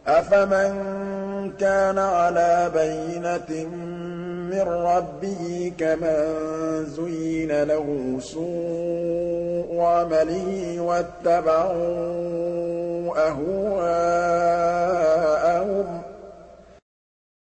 أَفَمَن كَانَ عَلَىٰ بَيِّنَةٍ مِّن رَّبِّهِ كَمَن زُيِّنَ لَهُ سُوءُ عَمَلِهِ وَاتَّبَعُوا أَهْوَاءَهُم